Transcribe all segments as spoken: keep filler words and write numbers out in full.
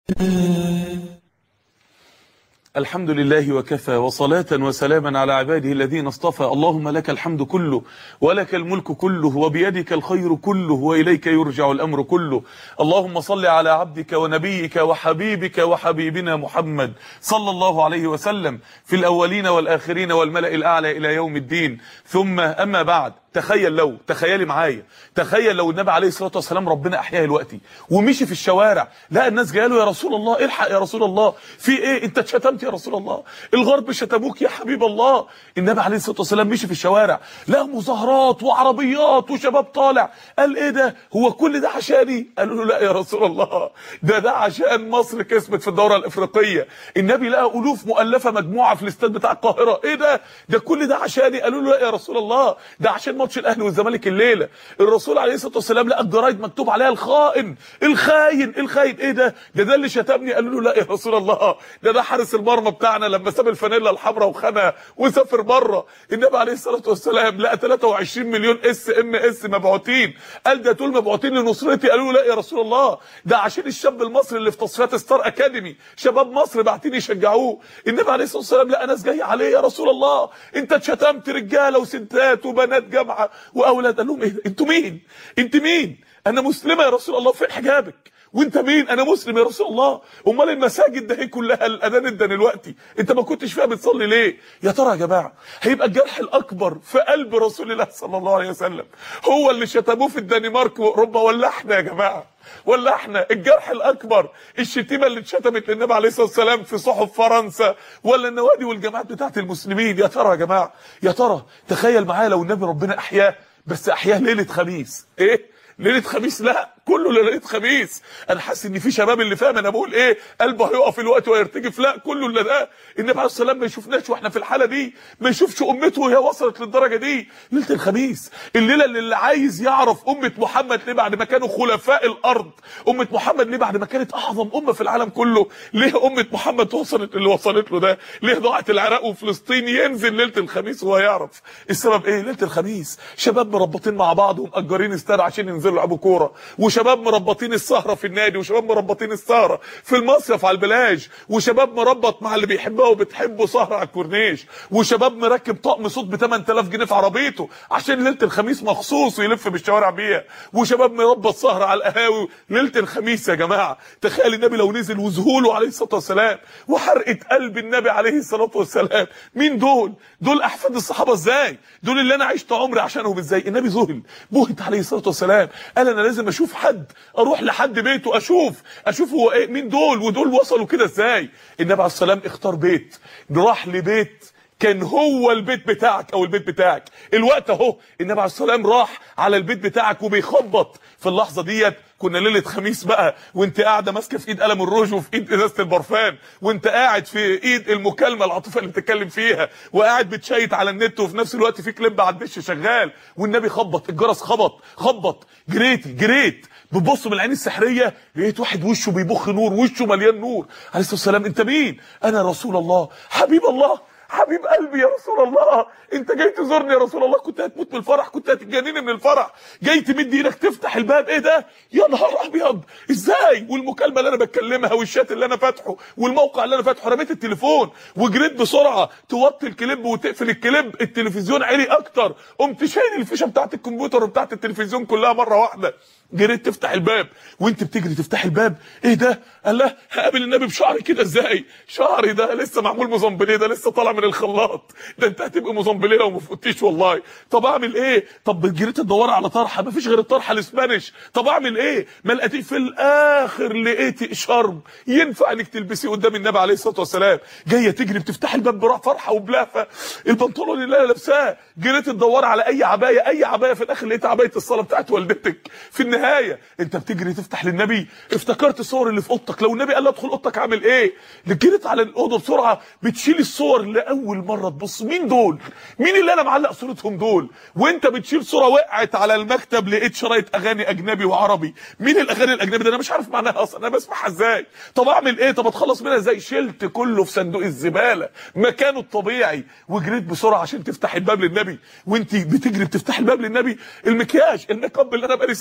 الحمد لله وكفى وصلاة وسلاما على عباده الذين اصطفى. اللهم لك الحمد كله ولك الملك كله وبيدك الخير كله وإليك يرجع الأمر كله. اللهم صل على عبدك ونبيك وحبيبك وحبيبنا محمد صلى الله عليه وسلم في الأولين والآخرين والملأ الأعلى إلى يوم الدين. ثم أما بعد، تخيل لو تخيلي معايا تخيل لو النبي عليه الصلاه والسلام ربنا احياه دلوقتي ومشي في الشوارع، لقى الناس جايه له: يا رسول الله الحق، يا رسول الله في ايه؟ انت اتشتمت يا رسول الله، الغرب شتموك يا حبيب الله. النبي عليه الصلاه والسلام مشي في الشوارع، لقى مظاهرات وعربيات وشباب طالع، قال: ايه ده؟ هو كل ده عشاني؟ قالوا له: لا يا رسول الله، ده ده عشان مصر كسبت في الدوره الافريقيه. النبي لقى الوف مؤلفه مجموعه في الاستاد بتاع القاهره. ايه ده؟ ده كل ده عشاني؟ قالوا له: لا يا رسول الله، ده عشان ماتش الاهلي والزمالك الليله. الرسول عليه الصلاه والسلام لقى الجرايد مكتوب عليها: الخائن الخاين الخاين. ايه ده؟ ده ده اللي شتمني. قالوا له: لا يا رسول الله، ده ده حارس المرمى بتاعنا لما ساب الفانيلا الحمراء وخانها وسافر بره. النبي عليه الصلاه والسلام لقى ثلاثة وعشرين مليون اس ام اس مبعوثين، قال: ده دول مبعوثين لنصرتي. قالوا له: لا يا رسول الله، ده عشان الشاب المصري اللي في تصفيات ستار اكاديمي، شباب مصر باعتين يشجعوه. النبي عليه الصلاه والسلام لقى ناس جايه عليه: يا رسول الله، انت اتشتمت رجاله وستات وبنات جامعه واولاد. قال لهم: ايه؟ انتوا مين؟ انت مين؟ انا مسلمه يا رسول الله، فين حجابك؟ وانت مين؟ انا مسلم يا رسول الله. امال المساجد ده كلها الاذان ادى دلوقتي، انت ما كنتش فيها بتصلي ليه؟ يا ترى يا جماعه هيبقى الجرح الاكبر في قلب رسول الله صلى الله عليه وسلم هو اللي شتموه في الدنمارك واوروبا، ولا احنا يا جماعه؟ ولا احنا الجرح الاكبر الشتيمه اللي اتشتمت للنبي عليه الصلاه والسلام في صحف فرنسا ولا النوادي والجامعات بتاعت المسلمين؟ يا ترى يا جماعه، يا ترى تخيل معايا لو النبي ربنا احياه، بس احياه ليله خميس. ايه ليله خميس؟ لا، كله ليله خميس. انا حاسس ان في شباب اللي فاهم انا بقول ايه قلبه هيقف الوقت ويرتجف. لا، كله اللي ده النبي عليه الصلاه والسلام ما يشوفناش واحنا في الحاله دي، ما يشوفش امته وهي وصلت للدرجه دي. ليله الخميس، الليله اللي, اللي عايز يعرف امه محمد ليه بعد ما كانوا خلفاء الارض، امه محمد ليه بعد ما كانت اعظم امه في العالم كله، ليه امه محمد وصلت اللي وصلت له ده، ليه ضاعت العراق وفلسطين، ينزل ليله الخميس وهو يعرف السبب ايه. ليله الخميس شباب مربطين مع بعض ومأجرين استاد عشان ينزلوا يلعبوا كوره، وشباب مربطين السهره في النادي، وشباب مربطين السهره في المصيف على البلاج، وشباب مربط مع اللي بيحبها وبتحبه سهره على الكورنيش، وشباب مركب طقم صوت ب ثمانية آلاف جنيه في عربيته عشان ليله الخميس مخصوص ويلف بالشوارع بيها، وشباب مربط سهره على القهاوي ليله الخميس. يا جماعه تخيل النبي لو نزل وذهوله عليه الصلاه والسلام وحرقه قلب النبي عليه الصلاه والسلام. مين دول؟ دول احفاد الصحابه ازاي؟ دول اللي انا عشت عمري عشانهم ازاي؟ النبي ذهل بهت عليه الصلاه والسلام، قال: انا لازم اشوف حد، اروح لحد بيته اشوف اشوف هو ايه، مين دول ودول وصلوا كده ازاي. النبي عليه السلام اختار بيت، راح لبيت كان هو البيت بتاعك او البيت بتاعك الوقت اهو. النبي عليه السلام راح على البيت بتاعك وبيخبط. في اللحظه ديت كنا ليله خميس بقى، وانت قاعده ماسكه في ايد قلم الروج وفي ايد ازازه البرفان، وانت قاعد في ايد المكالمه العاطفه اللي بتتكلم فيها، وقاعد بتشيت على النت، وفي نفس الوقت في كليب على الدش شغال، والنبي خبط، الجرس خبط خبط، جريتي جريت بتبص من العين السحريه، لقيت واحد وشه بيبخ نور، وشه مليان نور. عليه الصلاه والسلام: انت مين؟ انا رسول الله، حبيب الله، حبيب قلبي يا رسول الله، انت جاي تزورني يا رسول الله؟ كنت هتموت من الفرح، كنت هتتجنني من الفرح، جاي تمد ايدك تفتح الباب. ايه ده؟ يا نهار ابيض، ازاي؟ والمكالمه اللي انا بتكلمها والشات اللي انا فاتحه والموقع اللي انا فاتحه، رميت التليفون وجريت بسرعه توطي الكليب وتقفل الكليب، التلفزيون عالي اكتر، قمت شايل الفيشه بتاعت الكمبيوتر وبتاعت التلفزيون كلها مره واحده، جريت تفتح الباب، وانت بتجري تفتح الباب. ايه ده؟ قال له: هقابل النبي بشعري كده ازاي؟ شعري ده لسه معمول مزمبليه، ده لسه طالع من الخلاط، ده انت هتبقى مزمبليه لو ما فوتيش والله. طب اعمل ايه؟ طب جريت تدور على طرحه، ما فيش غير الطرحه الاسبانيش. طب اعمل ايه؟ ما لقيتش. في الاخر لقيت شرب ينفع انك تلبسيه قدام النبي عليه الصلاه والسلام، جايه تجري بتفتح الباب براح فرحه وبلهفه، البنطلون اللي انا لابساه، جريت تدور على اي عبايه، اي عبايه، في الاخر لقيت عبايه الصلاه بتاعت والدتك. في النهايه انت بتجري تفتح للنبي، افتكرت الصور اللي في اوضتك، لو النبي قال لي ادخل اوضتك عامل ايه؟ جريت على الاوضه بسرعه بتشيل الصور لاول مره تبص، مين دول؟ مين اللي انا معلق صورتهم دول؟ وانت بتشيل صوره وقعت على المكتب لقيت شرايط اغاني اجنبي وعربي. مين الاغاني الاجنبي ده؟ انا مش عارف معناها اصلا، انا بسمعها ازاي؟ طب اعمل ايه؟ طب اتخلص منها ازاي؟ شلت كله في صندوق الزباله مكانه الطبيعي، وجريت بسرعه عشان تفتح الباب للنبي. وانت بتجري بتفتح الباب للنبي، المكياج الميك اب اللي انا بقالي ساعتين قاعد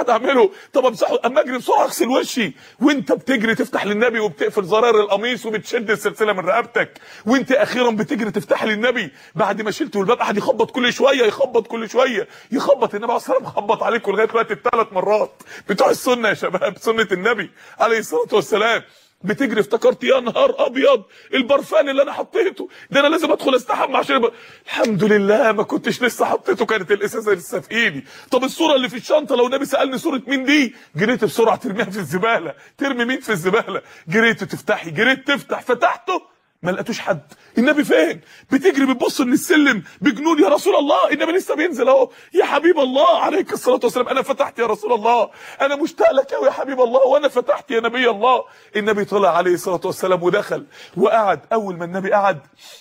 اقعد اعمله. طب امسحه، اما اجري بسرعه اغسل وشي. وانت بتجري تفتح للنبي وبتقفل زرار القميص وبتشد السلسله من رقبتك، وانت اخيرا بتجري تفتح للنبي بعد ما شلته الباب. قاعد يخبط كل شويه، يخبط كل شويه، يخبط. النبي عليه الصلاه والسلام خبط عليكم لغايه دلوقتي الثلاث مرات بتوع السنه يا شباب، سنه النبي عليه الصلاه والسلام. بتجري افتكرت يا نهار ابيض البرفان اللي انا حطيته ده، انا لازم ادخل استحمى عشان ب... الحمد لله ما كنتش لسه حطيته، كانت الازازه لسه في ايدي. طب الصوره اللي في الشنطه لو النبي سالني صوره مين دي، جريت بسرعه ترميها في الزباله. ترمي مين في الزباله؟ جريت تفتحي، جريت تفتح، فتحته ما لقيتوش حد. النبي فين؟ بتجري بتبص من السلم بجنون، يا رسول الله النبي لسه بينزل اهو. يا حبيب الله عليك الصلاه والسلام، انا فتحت يا رسول الله، انا مشتاق لك قوي يا حبيب الله، وانا فتحت يا نبي الله. النبي طلع عليه الصلاه والسلام ودخل وقعد. اول ما النبي قعد،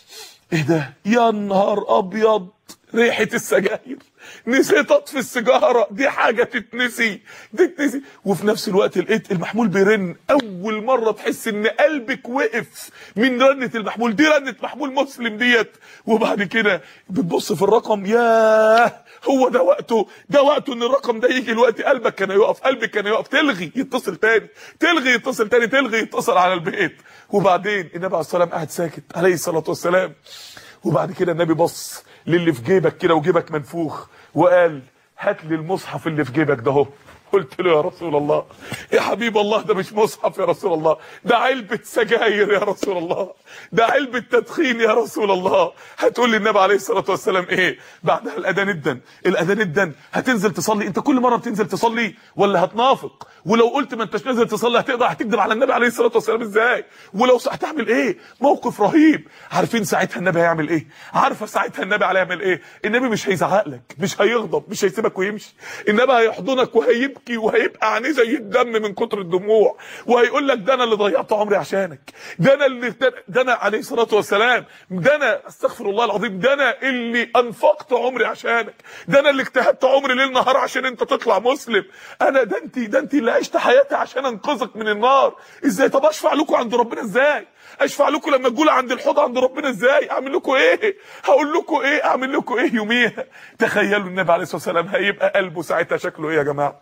ايه ده؟ يا نهار ابيض ريحه السجاير. نسيت اطفي السيجاره، دي حاجه تتنسي، دي تتنسي. وفي نفس الوقت لقيت المحمول بيرن. اول مره تحس ان قلبك وقف من رنه المحمول دي، رنه محمول مسلم ديت. وبعد كده بتبص في الرقم، ياه هو ده وقته، ده وقته ان الرقم ده يجي الوقت. قلبك كان يقف، قلبك كان يقف. تلغي يتصل تاني، تلغي يتصل تاني، تلغي يتصل على البيت. وبعدين النبي عليه الصلاه والسلام قاعد ساكت عليه الصلاه والسلام. وبعد كده النبي بص للي في جيبك كده وجيبك منفوخ وقال هات لي المصحف اللي في جيبك ده اهو. قلت له يا رسول الله، يا حبيب الله ده مش مصحف يا رسول الله، ده علبة سجاير يا رسول الله، ده علبة تدخين يا رسول الله. هتقول لي النبي عليه الصلاة والسلام ايه؟ بعدها الاذان ادن، الاذان ادن هتنزل تصلي. انت كل مرة بتنزل تصلي ولا هتنافق؟ ولو قلت ما انتش نازل تصلي هتقدر هتكذب على النبي عليه الصلاة والسلام ازاي؟ ولو هتعمل ايه؟ موقف رهيب. عارفين ساعتها النبي هيعمل ايه؟ عارفه ساعتها النبي هيعمل ايه؟ النبي مش هيزعق لك، مش هيغضب، مش هيسيبك ويمشي. النبي هيحضنك وهيبكي وهيبقى عينيه زي الدم من كتر الدموع، وهيقول لك ده انا اللي ضيعت عمري عشانك، ده انا اللي ده انا عليه الصلاه والسلام، ده انا استغفر الله العظيم، ده انا اللي انفقت عمري عشانك، ده انا اللي اجتهدت عمري ليل نهار عشان انت تطلع مسلم. انا ده انت ده انت اللي عشت حياتي عشان انقذك من النار. ازاي؟ طب اشفع لكم عند ربنا ازاي؟ اشفع لكم لما تقول عند الحوض عند ربنا ازاي؟ اعمل لكم ايه؟ هقول لكم ايه؟ اعمل لكم ايه يوميها؟ تخيلوا النبي عليه الصلاه والسلام هيبقى قلبه ساعتها شكله ايه يا جماعه؟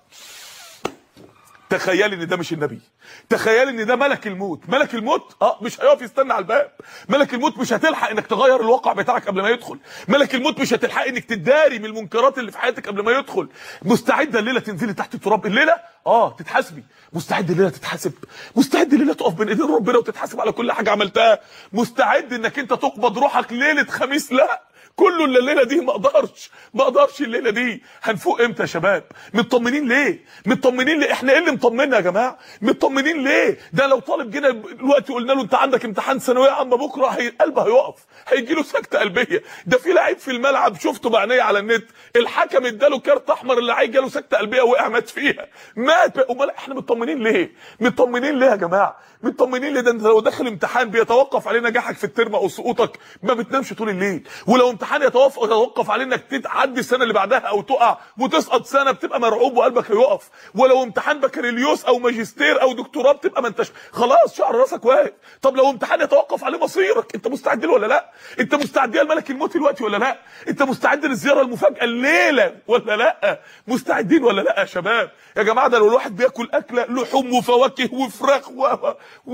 تخيل ان ده مش النبي، تخيل ان ده ملك الموت. ملك الموت اه مش هيقف يستنى على الباب. ملك الموت مش هتلحق انك تغير الواقع بتاعك قبل ما يدخل. ملك الموت مش هتلحق انك تداري من المنكرات اللي في حياتك قبل ما يدخل. مستعده الليله تنزلي تحت التراب الليله اه تتحاسبي، مستعد الليله تتحاسب، مستعد الليله تقف بين ايدين ربنا وتتحاسب على كل حاجه عملتها، مستعد انك انت تقبض روحك ليله خميس. لا كله الا الليله دي، ما اقدرش ما اقدرش الليله دي. هنفوق امتى يا شباب؟ مطمنين ليه؟ مطمنين ليه؟ احنا ايه اللي مطمنا يا جماعه؟ مطمنين ليه؟ ده لو طالب جينا دلوقتي قلنا له انت عندك امتحان ثانويه عامه بكره، هي قلبه هيقف، هيجي له سكته قلبيه. ده في لعيب في الملعب شفته بعينيا على النت، الحكم اداله كارت احمر، اللعيب جاله سكته قلبيه وقع مات فيها، مات. امال احنا مطمنين ليه؟ مطمنين ليه يا جماعه؟ مطمنين ليه؟ ده انت لو داخل امتحان بيتوقف عليه نجاحك في الترم او سقوطك ما بتنامش طول الليل، ولو امتحان يتوقف يتوقف عليه انك تعدي السنه اللي بعدها او تقع وتسقط سنه بتبقى مرعوب وقلبك هيقف، ولو امتحان بكالوريوس او ماجستير او دكتوراه بتبقى ما انتش خلاص شعر راسك واقف. طب لو امتحان يتوقف عليه مصيرك، انت مستعد له ولا لا؟ انت مستعد لملك الموت دلوقتي ولا لا؟ انت مستعد للزياره المفاجاه الليله ولا لا؟ مستعدين ولا لا يا شباب؟ يا جماعه ده لو الواحد بياكل اكله لحوم وفواكه وفراخ و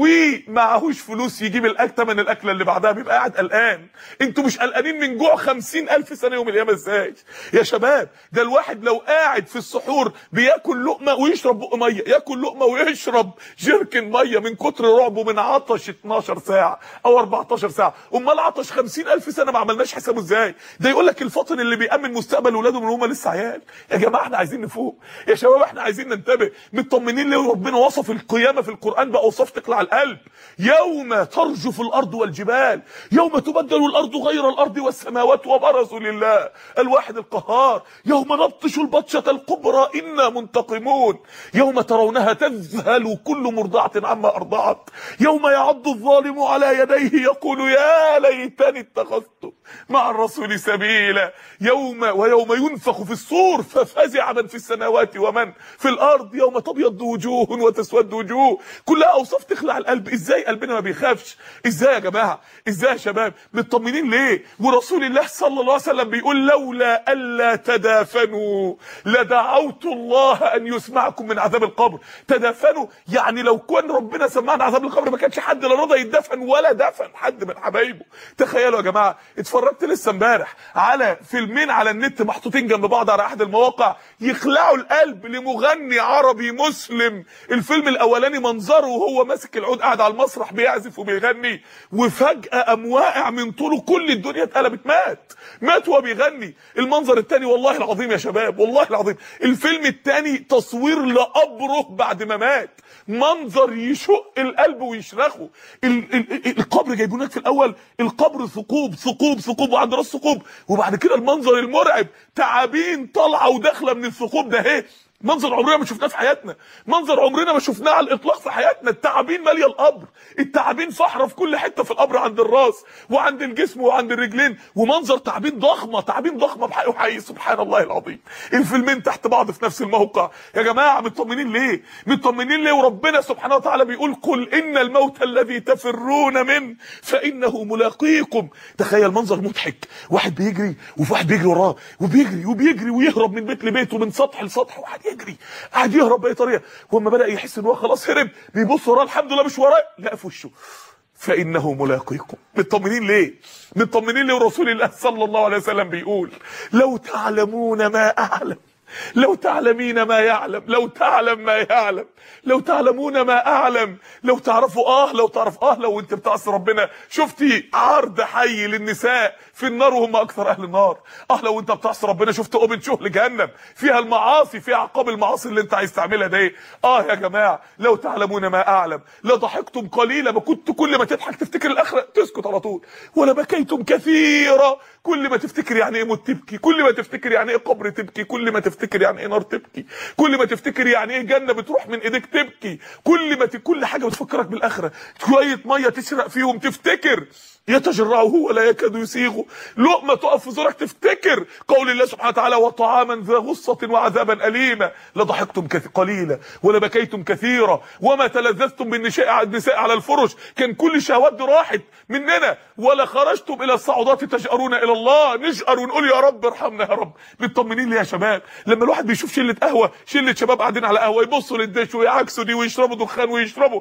ومعهوش فلوس يجيب الاكل ثمن الاكله اللي بعدها بيبقى قاعد قلقان. انتوا مش قلقانين من جوع خمسين الف سنه يوم القيامه ازاي يا شباب؟ ده الواحد لو قاعد في السحور بياكل لقمه ويشرب بق ميه، ياكل لقمه ويشرب جيركن ميه من كتر رعبه من عطش اتناشر ساعه او اربعتاشر ساعه، امال عطش خمسين الف سنه ما عملناش حسابه ازاي؟ ده يقول لك الفاطن اللي بيامن مستقبل اولاده من هم لسه عيال. يا جماعه احنا عايزين نفوق يا شباب، احنا عايزين ننتبه. مطمنين ليه؟ ربنا وصف القيامه في القران باوصاف تقلع القلب. يوم ترجف الارض والجبال، يوم تبدل الارض غير الارض والسماوات وبرزوا لله الواحد القهار، يوم نبطش البطشه الكبرى انا منتقمون، يوم ترونها تذهل كل مرضعه عما ارضعت، يوم يعض الظالم على يديه يقول يا ليتني اتخذت مع الرسول سبيلا، يوم ويوم ينفخ في الصور ففزع من في السماوات ومن في الارض، يوم تبيض وجوه وتسود وجوه. كلها اوصاف تخلع القلب. ازاي قلبنا ما بيخافش؟ ازاي يا جماعه؟ ازاي يا شباب؟ مطمنين ليه؟ ورسول الله الله صلى الله عليه وسلم بيقول لولا الا تدافنوا لدعوت الله ان يسمعكم من عذاب القبر. تدافنوا يعني لو كان ربنا سمعنا عذاب القبر ما كانش حد لا رضى يدفن ولا دفن حد من حبايبه. تخيلوا يا جماعه، اتفرجت لسه امبارح على فيلمين على النت محطوطين جنب بعض على احد المواقع يخلعوا القلب لمغني عربي مسلم. الفيلم الاولاني منظره وهو ماسك العود قاعد على المسرح بيعزف وبيغني، وفجاه قام واقع من طوله كل الدنيا اتقلبت، مات مات وهو بيغني. المنظر الثاني والله العظيم يا شباب والله العظيم، الفيلم الثاني تصوير لقبره بعد ما مات، منظر يشق القلب ويشرخه. ال ال القبر جايبونك في الاول القبر ثقوب ثقوب ثقوب وعند راس ثقوب، وبعد كده المنظر المرعب تعابين طالعه وداخله من الثقوب ده. اهي منظر عمرنا ما شفناه في حياتنا، منظر عمرنا ما شفناه على الاطلاق في حياتنا. التعابين ماليه القبر، التعابين فحره في كل حته في القبر، عند الراس وعند الجسم وعند الرجلين، ومنظر تعابين ضخمه تعابين ضخمه بحقه حقيقي. سبحان الله العظيم، الفيلمين تحت بعض في نفس الموقع. يا جماعه مطمنين ليه؟ مطمنين ليه وربنا سبحانه وتعالى بيقول قل ان الموت الذي تفرون منه فانه ملاقيكم. تخيل منظر مضحك، واحد بيجري وفي واحد بيجري وراه وبيجري وبيجري ويهرب من بيت لبيت ومن سطح لسطح، وواحد يجري قاعد يهرب باي طريقه، واما بدا يحس ان هو خلاص هرب بيبص وراه الحمد لله مش وراه، لا في وشه فانه ملاقيكم. مطمنين ليه؟ مطمنين ليه ورسول الله صلى الله عليه وسلم بيقول لو تعلمون ما اعلم لو تعلمين ما يعلم لو تعلم ما يعلم لو تعلمون ما اعلم لو تعرفوا اه لو تعرف اه لو انت بتعصي ربنا. شفتي عرض حي للنساء في النار وهم اكثر اهل النار. اه لو انت بتعصي ربنا شفت اوبن شو لجهنم فيها المعاصي، فيها عقاب المعاصي اللي انت عايز تعملها دي. اه يا جماعه لو تعلمون ما اعلم لضحكتم قليلا، ما كنت كل ما تضحك تفتكر الاخره تسكت على طول، ولا بكيتم كثيرا، كل ما تفتكر يعني ايه موت تبكي، كل ما تفتكر يعني ايه قبر تبكي، كل ما تفتكر يعني ايه نار تبكي، كل ما تفتكر يعني ايه جنه بتروح من ايديك تبكي، كل ما ت... كل حاجه بتفكرك بالاخره. شويه ميه تشرق فيهم تفتكر يتجرعه ولا يكاد يسيغه، لقمه تقف في زورك تفتكر قول الله سبحانه وتعالى وطعاما ذا غصه وعذابا اليما. لضحكتم قليلا ولبكيتم كثيرا وما تلذذتم بالنساء النساء على الفرش، كان كل الشهوات دي راحت مننا، ولا خرجتم الى الصعودات تجأرون الى الله، نجأر ونقول يا رب ارحمنا يا رب. مطمنين ليه يا شباب؟ لما الواحد بيشوف شله قهوه شله شباب قاعدين على قهوه يبصوا للدش ويعكسوا دي ويشربوا دخان ويشربوا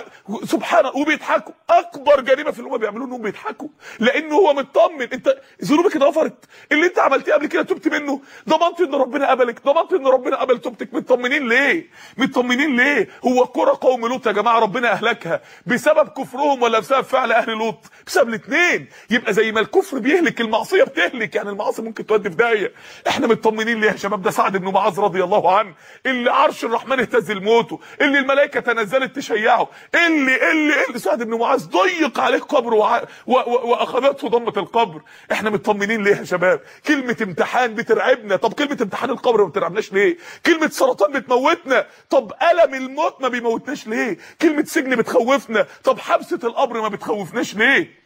سبحان الله وبيضحكوا، اكبر جريمه في اللي هم بيعملوه انهم بيضحكوا لانه هو مطمن. انت ذنوبك اتغفرت، اللي انت عملتيه قبل كده تبت منه، ضمنت ان ربنا قبلك، ضمنت ان ربنا قبل توبتك. مطمنين ليه؟ مطمنين ليه؟ هو قرى قوم لوط يا جماعه ربنا اهلكها بسبب كفرهم ولا بسبب فعل اهل لوط؟ بسبب الاثنين. يبقى زي ما الكفر بيهلك المعصيه بتهلك، يعني المعاصي ممكن تودي في داهيه. احنا مطمنين ليه يا شباب؟ ده سعد بن معاذ رضي الله عنه اللي عرش الرحمن اهتز لموته، اللي الملائكه تنزلت تشيعه، اللي اللي, اللي سعد بن معاذ ضيق عليه قبره وع... و... و... واخذته ضمه القبر. احنا مطمنين ليه يا شباب؟ كلمه امتحان بترعبنا، طب كلمه امتحان القبر ما بترعبناش ليه؟ كلمه سرطان بتموتنا، طب الم الموت ما بيموتناش ليه؟ كلمه سجن بتخوفنا، طب حبسه القبر ما بتخوفناش ليه؟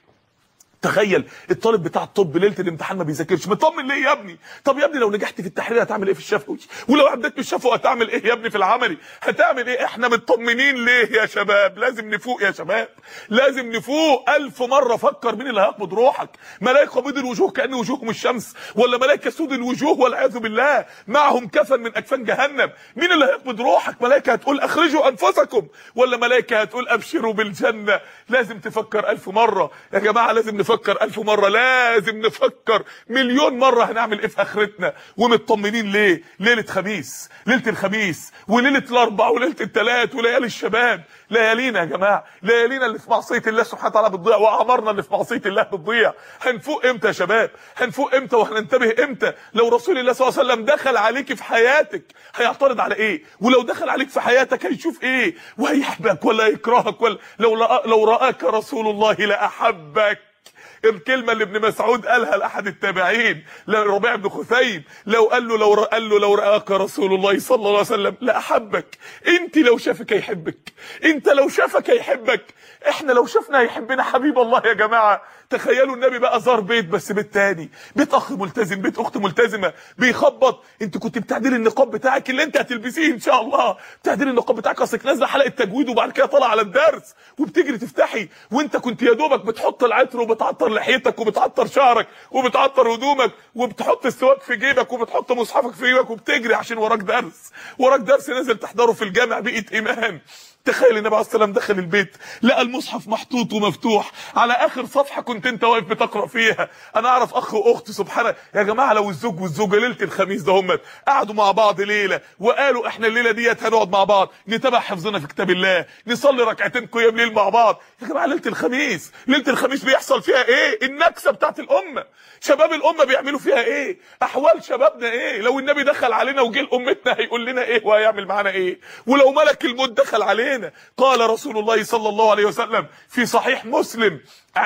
تخيل الطالب بتاع الطب ليله الامتحان ما بيذاكرش، مطمن ليه يا ابني؟ طب يا ابني لو نجحت في التحرير هتعمل ايه في الشفوي؟ ولو عديت في الشفوي هتعمل ايه يا ابني في العملي؟ هتعمل ايه؟ احنا مطمنين ليه يا شباب؟ لازم نفوق يا شباب، لازم نفوق. ألف مره فكر مين اللي هيقبض روحك؟ ملائكه بيض الوجوه كأن وجوههم الشمس، ولا ملائكه سود الوجوه والعياذ بالله معهم كفن من اكفان جهنم؟ مين اللي هيقبض روحك؟ ملائكه هتقول اخرجوا انفسكم، ولا ملائكه هتقول ابشروا بالجنه؟ لازم تفكر ألف مره يا جماعه، لازم نفكر ألف مرة، لازم نفكر مليون مرة هنعمل ايه في اخرتنا. ومطمنين ليه؟ ليلة خميس، ليلة الخميس وليلة الاربع وليلة الثلاث وليالي الشباب، ليالينا يا جماعة، ليالينا اللي في معصية الله سبحانه وتعالى بتضيع، واعمارنا اللي في معصية الله بتضيع. هنفوق امتى يا شباب؟ هنفوق امتى وهننتبه امتى؟ لو رسول الله صلى الله عليه وسلم دخل عليك في حياتك هيعترض على ايه؟ ولو دخل عليك في حياتك هيشوف ايه؟ وهيحبك ولا يكرهك؟ ولا لو لو رآك رسول الله لأحبك. الكلمه اللي ابن مسعود قالها لاحد التابعين لربيع بن خثيم، لو قال له لو قال له لو راك رسول الله صلى الله عليه وسلم لاحبك. انت لو شافك هيحبك، انت لو شافك هيحبك، احنا لو شفنا هيحبنا حبيب الله يا جماعه. تخيلوا النبي بقى زار بيت، بس بيت تاني، بيت اخ ملتزم، بيت اخت ملتزمه، بيخبط. انت كنت بتعدلي النقاب بتاعك اللي انت هتلبسيه ان شاء الله، بتعدلي النقاب بتاعك اصلك نازله حلقه تجويد وبعد كده طالعه على الدرس وبتجري تفتحي، وانت كنت يا دوبك بتحط العطر وبتعطر بتعطر لحيتك وبتعطر شعرك وبتعطر هدومك وبتحط السواك في جيبك وبتحط مصحفك في جيبك وبتجري عشان وراك درس، وراك درس نازل تحضره في الجامع بقية ايمان. تخيل النبي عليه الصلاه والسلام دخل البيت لقى المصحف محطوط ومفتوح على اخر صفحه كنت انت واقف بتقرا فيها. انا اعرف اخ واخت سبحان يا جماعه لو الزوج والزوجه ليله الخميس ده هم قعدوا مع بعض ليله وقالوا احنا الليله ديت هنقعد مع بعض نتابع حفظنا في كتاب الله، نصلي ركعتين قيام ليل مع بعض. يا جماعه ليله الخميس ليله الخميس بيحصل فيها ايه؟ النكسه بتاعت الامه. شباب الامه بيعملوا فيها ايه؟ احوال شبابنا ايه؟ لو النبي دخل علينا وجه لامتنا هيقول لنا ايه وهيعمل معانا ايه؟ ولو ملك الموت دخل علينا قال رسول الله صلى الله عليه وسلم في صحيح مسلم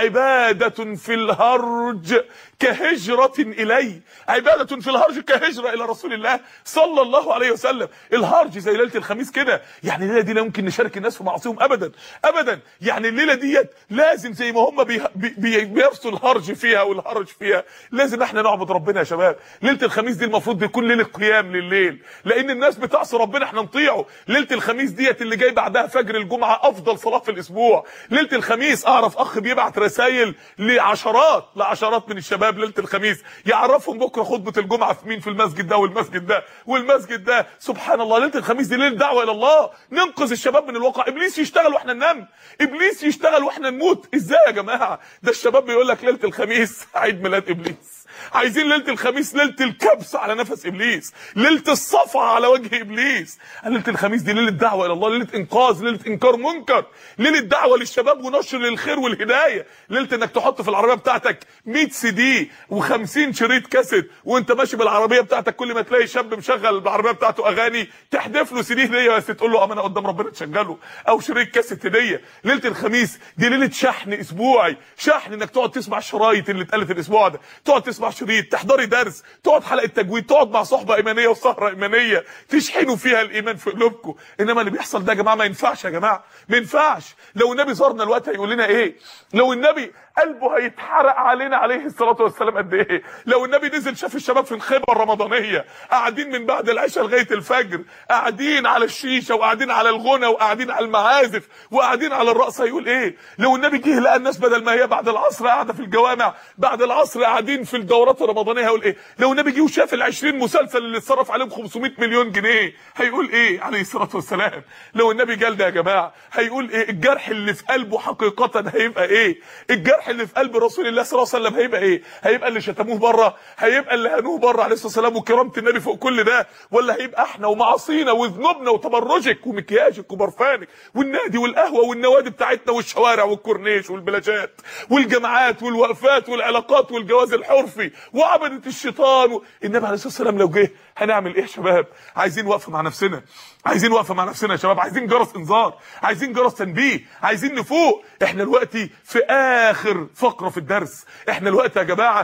عبادة في الهرج كهجرة إلي. عبادة في الهرج كهجرة إلى رسول الله صلى الله عليه وسلم. الهرج زي ليلة الخميس كده، يعني الليلة دي لا يمكن نشارك الناس في معصيهم أبدا أبدا. يعني الليلة ديت لازم زي ما هم بي بي بيرسوا الهرج فيها والهرج فيها لازم احنا نعبد ربنا يا شباب. ليلة الخميس دي المفروض بيكون ليلة قيام لليل، لأن الناس بتعصي ربنا احنا نطيعه. ليلة الخميس ديت اللي جاي بعدها فجر الجمعة أفضل صلاة في الأسبوع. ليلة الخميس أعرف أخ بيبعت رسائل لعشرات لعشرات من الشباب ليله الخميس يعرفهم بكره خطبه الجمعه في مين في المسجد ده والمسجد ده والمسجد ده. سبحان الله ليله الخميس دي ليله دعوه الى الله، ننقذ الشباب من الواقع. ابليس يشتغل واحنا ننام، ابليس يشتغل واحنا نموت. ازاي يا جماعه؟ ده الشباب بيقول لك ليله الخميس عيد ميلاد ابليس. عايزين ليله الخميس ليله الكبس على نفس ابليس، ليله الصفعه على وجه ابليس. ليله الخميس دي ليله دعوه الى الله، ليله انقاذ، ليله انكار منكر، ليله دعوه للشباب ونشر للخير والهدايه. ليله انك تحط في العربيه بتاعتك مية سي دي وخمسين شريط كاسيت وانت ماشي بالعربيه بتاعتك، كل ما تلاقي شاب مشغل بالعربيه بتاعته اغاني تحدف له سي دي هديه بس تقول له امانه قدام ربنا تشغله، او شريط كاسيت هديه. ليله الخميس دي ليله شحن اسبوعي، شحن انك تقعد تسمع الشرايط اللي اتقالت الاسبوع ده، تقعد تسمع شريط، تحضري درس، تقعد حلقه تجويد، تقعد مع صحبه ايمانيه وسهره ايمانيه تشحنوا فيها الايمان في قلوبكم. انما اللي بيحصل ده يا جماعه ما ينفعش، يا جماعه ما ينفعش. لو النبي زارنا الوقت هيقول لنا ايه؟ لو النبي قلبه هيتحرق علينا عليه الصلاه والسلام قد ايه؟ لو النبي نزل شاف الشباب في الخيمه الرمضانيه قاعدين من بعد العشاء لغايه الفجر، قاعدين على الشيشه وقاعدين على الغنى وقاعدين على المعازف وقاعدين على الرقص، هيقول ايه؟ لو النبي جه لقى الناس بدل ما هي بعد العصر قاعده في الجوامع بعد العصر قاعدين في الدورات الرمضانيه هيقول ايه؟ لو النبي جه وشاف العشرين مسلسل اللي اتصرف عليهم خمسمية مليون جنيه هيقول ايه عليه الصلاه والسلام؟ لو النبي جال ده يا جماعه هيقول ايه؟ الجرح اللي في قلبه حقيقه هيبقى ايه؟ الجرح اللي في قلب رسول الله صلى الله عليه وسلم هيبقى ايه؟ هيبقى اللي شتموه بره؟ هيبقى اللي هنوه بره عليه الصلاه والسلام وكرامه النبي فوق كل ده؟ ولا هيبقى احنا ومعاصينا وذنوبنا وتبرجك ومكياجك وبرفانك والنادي والقهوه والنوادي بتاعتنا والشوارع والكورنيش والبلاجات والجامعات والوقفات والعلاقات والجواز الحرفي وعبده الشيطان و... النبي عليه الصلاه والسلام لو جه هنعمل ايه يا شباب؟ عايزين وقفه مع نفسنا، عايزين وقفه مع نفسنا يا شباب، عايزين جرس انذار، عايزين جرس تنبيه، عايزين نفوق. احنا دلوقتي في اخر فقره في الدرس، احنا دلوقتي يا جماعه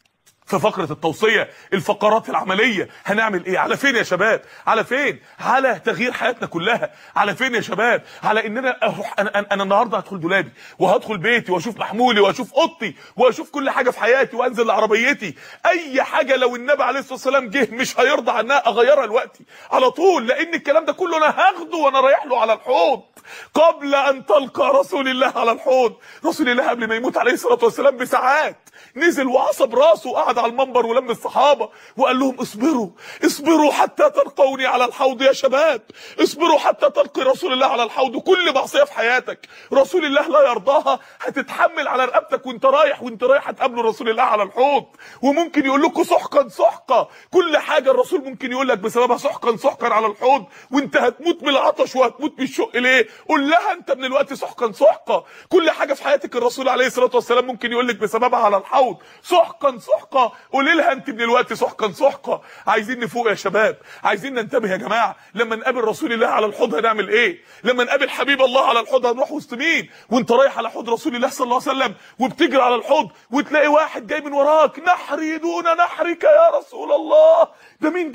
في فقرة التوصية، الفقرات العملية. هنعمل ايه؟ على فين يا شباب؟ على فين؟ على تغيير حياتنا كلها. على فين يا شباب؟ على ان انا اروح انا, أنا النهارده هدخل دولابي وهدخل بيتي واشوف محمولي واشوف اوضتي واشوف كل حاجة في حياتي وانزل لعربيتي. اي حاجة لو النبي عليه الصلاة والسلام جه مش هيرضى عنها اغيرها دلوقتي على طول، لان الكلام ده كله انا هاخده وانا رايح له على الحوض قبل ان تلقى رسول الله على الحوض. رسول الله قبل ما يموت عليه الصلاة والسلام بساعات نزل وعصب راسه وقعد على المنبر ولم الصحابه وقال لهم اصبروا اصبروا حتى تلقوني على الحوض يا شباب، اصبروا حتى تلقي رسول الله على الحوض. كل معصيه في حياتك رسول الله لا يرضاها هتتحمل على رقبتك وانت رايح وانت رايح هتقابلوا رسول الله على الحوض. وممكن يقول لكم سحقا سحقا، كل حاجه الرسول ممكن يقول لك بسببها سحقا سحقا على الحوض وانت هتموت من العطش وهتموت من الشق. ليه؟ قول لها انت من الوقت سحقا سحقا. كل حاجه في حياتك الرسول عليه الصلاه والسلام ممكن يقول لك بسببها على الحوض سحقا سحقا، قولي لها انت من الوقت سحقا سحقا. عايزين نفوق يا شباب، عايزين ننتبه يا جماعه. لما نقابل رسول الله على الحوض هنعمل ايه؟ لما نقابل حبيب الله على الحوض هنروح وسط مين؟ وانت رايح على حوض رسول الله صلى الله عليه وسلم وبتجري على الحوض وتلاقي واحد جاي من وراك، نحري دون نحرك يا رسول الله. ده مين ده؟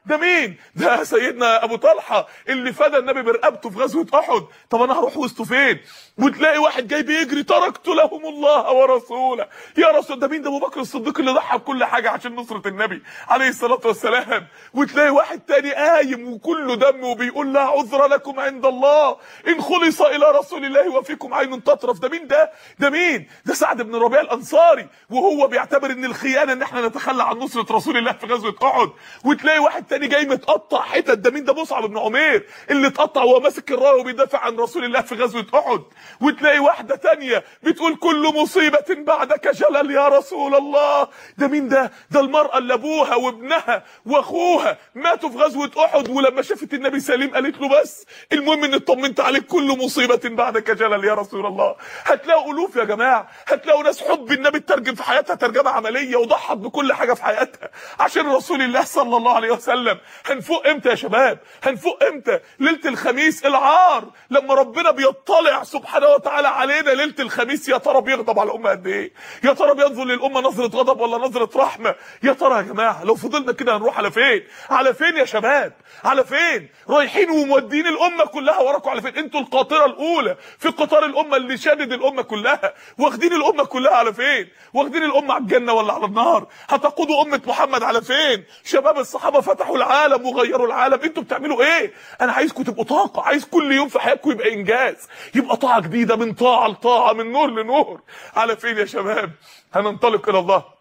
ده مين؟ ده سيدنا ابو طلحه اللي فدى النبي برقبته في غزوه احد. طب انا هروح وسطه فين؟ وتلاقي واحد جاي بيجري تركت لهم الله ورسوله. يا رسول، ده مين؟ ده ابو بكر الصديق اللي ضحى بكل حاجه عشان نصره النبي عليه الصلاه والسلام. وتلاقي واحد تاني قايم وكله دم وبيقول لا عذر لكم عند الله ان خلص الى رسول الله وفيكم عين تطرف. ده مين ده؟ ده مين؟ ده سعد بن ربيع الانصاري، وهو بيعتبر ان الخيانه ان احنا نتخلى عن نصره رسول الله في غزوه احد. وتلاقي واحد تاني جاي متقطع حتت. ده مين؟ ده مصعب بن عمير اللي اتقطع وهو ماسك الرايه وبيدافع عن رسول الله في غزوه احد. وتلاقي واحده تانيه بتقول كل مصيبه بعدك جلل يا رسول الله. ده مين ده؟ ده المراه اللي ابوها وابنها واخوها ماتوا في غزوه احد، ولما شافت النبي سليم قالت له بس المهم ان اطمنت عليك، كل مصيبه بعدك جلل يا رسول الله. هتلاقوا الوف يا جماعه، هتلاقوا ناس حب النبي ترجم في حياتها ترجمه عمليه وضحت بكل حاجه في حياتها عشان رسول الله صلى الله عليه وسلم. هنفوق امتى يا شباب؟ هنفوق امتى؟ ليله الخميس العار لما ربنا بيطلع سبحانه وتعالى علينا ليله الخميس، يا ترى بيغضب على الامه قد ايه؟ يا ترى بينظر للامه نظره غضب ولا نظره رحمه؟ يا ترى يا جماعه لو فضلنا كده هنروح على فين؟ على فين يا شباب؟ على فين؟ رايحين ومودين الامه كلها وراكم على فين؟ انتوا القاطره الاولى في قطار الامه اللي شادد الامه كلها، واخدين الامه كلها على فين؟ واخدين الامه على الجنه ولا على النار؟ هتقودوا امه محمد على فين؟ شباب الصحابه فتحوا العالم وغيروا العالم، انتوا بتعملوا ايه؟ انا عايزكم تبقوا طاقه، عايز كل يوم في حياتكم يبقى انجاز، يبقى طاعه جديده، من طاعه لطاعه، من نور لنور. على فين يا شباب؟ هننطلق الى الله،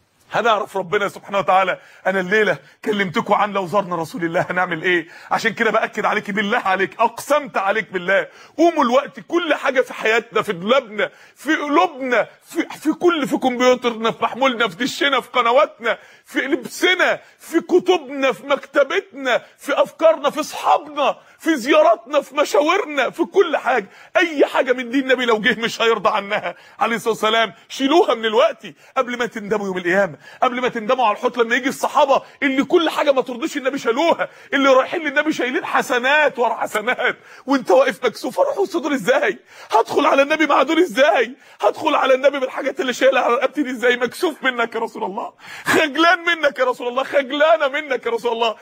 هنعرف ربنا سبحانه وتعالى. انا الليله كلمتكم عن لو زرنا رسول الله هنعمل ايه، عشان كده باكد عليك بالله عليك، اقسمت عليك بالله، قوموا الوقت كل حاجه في حياتنا، في دولابنا، في قلوبنا، في في كل في كمبيوترنا، في محمولنا، في دشنا، في قنواتنا، في لبسنا، في كتبنا، في مكتبتنا، في افكارنا، في اصحابنا، في زياراتنا، في مشاورنا، في كل حاجه. اي حاجه من دين النبي لو جه مش هيرضى عنها عليه الصلاه والسلام شيلوها من الوقت قبل ما تندموا يوم القيامه، قبل ما تندموا على الحوت لما يجي الصحابه اللي كل حاجه ما ترضيش النبي شالوها، اللي رايحين للنبي شايلين حسنات ورا حسنات، وانت واقف مكسوف. اروح وسط دول ازاي؟ هدخل على النبي مع دول ازاي؟ هدخل على النبي بالحاجات اللي شايلها على رقبتي دي ازاي؟ مكسوف منك يا رسول الله، خجلان منك يا رسول الله، خجلانه منك يا رسول الله.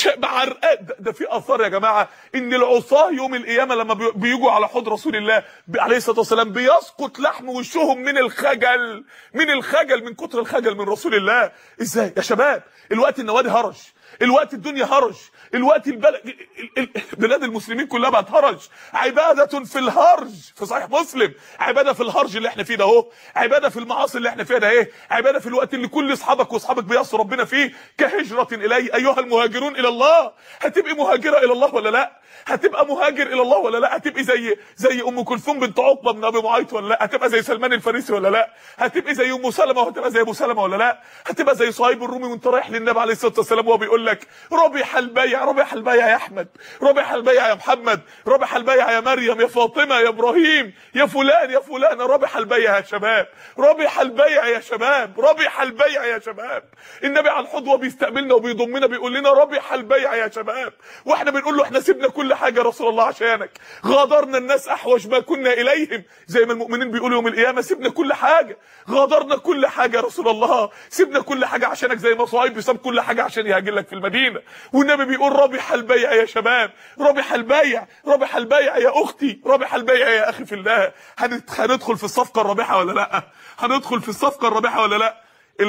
عرقان. ده, ده في اثار يا جماعه ان العصاه يوم القيامه لما بيجوا على حوض رسول الله عليه الصلاه والسلام بيسقط لحم وشهم من الخجل، من الخجل، من كتر الخجل من رسول الله. ازاي يا شباب؟ الوقت النوادي هرج، الوقت الدنيا هرج، الوقت البلد بلاد المسلمين كلها بقت هرج، عباده في الهرج. في صحيح مسلم عباده في الهرج اللي احنا فيه ده اهو، عباده في المعاصي اللي احنا فيها ده ايه، عباده في الوقت اللي كل اصحابك واصحابك بيعصوا ربنا فيه كهجره اليه ايها المهاجرون الى الله. هتبقي مهاجره الى الله ولا لا؟ هتبقى مهاجر الى الله ولا لا؟ هتبقي زي زي ام كلثوم بنت عقبه بن ابي معيط ولا لا؟ هتبقى زي سلمان الفارسي ولا لا؟ هتبقي زي ام سلمة وهتبقى زي ابو سلمة ولا لا؟ هتبقى زي صهيب الرومي وانت رايح للنبي عليه الصلاه والسلام وهو بيقول لك ربح البيع، ربح البيع يا احمد، ربح البيع يا محمد، ربح البيع يا مريم، يا فاطمه، يا ابراهيم، يا فلان يا فلان، ربح البيع يا شباب، ربح البيع يا شباب، ربح البيع يا شباب. النبي على الحوض وبيستقبلنا وبيضمنا بيقول لنا ربح البيع يا شباب، واحنا بنقول له احنا سيبنا كل حاجه يا رسول الله عشانك، غادرنا الناس احوج ما كنا اليهم، زي ما المؤمنين بيقولوا يوم القيامه سيبنا كل حاجه، غادرنا كل حاجه يا رسول الله، سيبنا كل حاجه عشانك، زي ما صهيب ساب كل حاجه عشان يهاجر لك في المدينه. والنبي بيقول ربح البيع يا شباب، ربح البيع، ربح البيع يا اختي، ربح البيع يا اخي في الله. هندخل في الصفقه الرابحه ولا لا؟ هندخل في الصفقه الرابحه ولا لا؟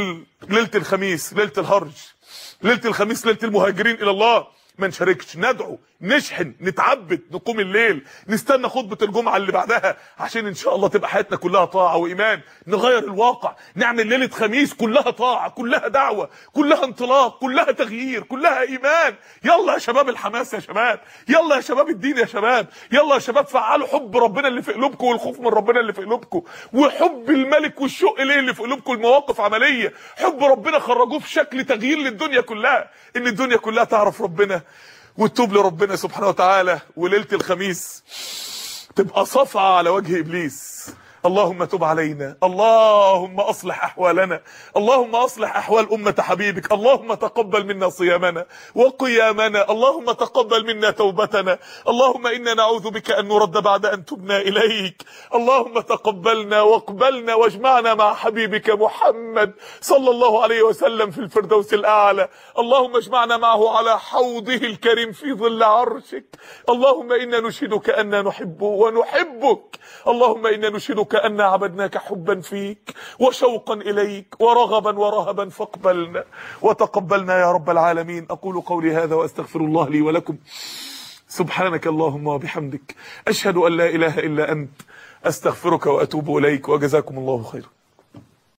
ليله الخميس ليله الهرج، ليله الخميس ليله المهاجرين الى الله. ما نشاركش، ندعو، نشحن، نتعبد، نقوم الليل، نستنى خطبه الجمعه اللي بعدها عشان ان شاء الله تبقى حياتنا كلها طاعه وايمان، نغير الواقع، نعمل ليله خميس كلها طاعه، كلها دعوه، كلها انطلاق، كلها تغيير، كلها ايمان. يلا يا شباب الحماس يا شباب، يلا يا شباب الدين يا شباب، يلا يا شباب فعلوا حب ربنا اللي في قلوبكم والخوف من ربنا اللي في قلوبكم وحب الملك والشوق ليه اللي في قلوبكم، المواقف عمليه، حب ربنا خرجوه في شكل تغيير للدنيا كلها، ان الدنيا كلها تعرف ربنا وتتوب لربنا سبحانه وتعالى. وليله الخميس تبقى صفعه على وجه ابليس، اللهم تب علينا، اللهم اصلح احوالنا، اللهم اصلح احوال امة حبيبك، اللهم تقبل منا صيامنا وقيامنا، اللهم تقبل منا توبتنا، اللهم انا نعوذ بك ان نرد بعد ان تبنا اليك، اللهم تقبلنا واقبلنا واجمعنا مع حبيبك محمد صلى الله عليه وسلم في الفردوس الاعلى، اللهم اجمعنا معه على حوضه الكريم في ظل عرشك، اللهم انا نشهدك أننا نحبه ونحبك، اللهم إنا نشهدك أننا عبدناك حبا فيك وشوقا إليك ورغبا ورهبا، فاقبلنا وتقبلنا يا رب العالمين. أقول قولي هذا وأستغفر الله لي ولكم. سبحانك اللهم وبحمدك، أشهد أن لا إله إلا أنت، أستغفرك وأتوب إليك، وجزاكم الله خيرا.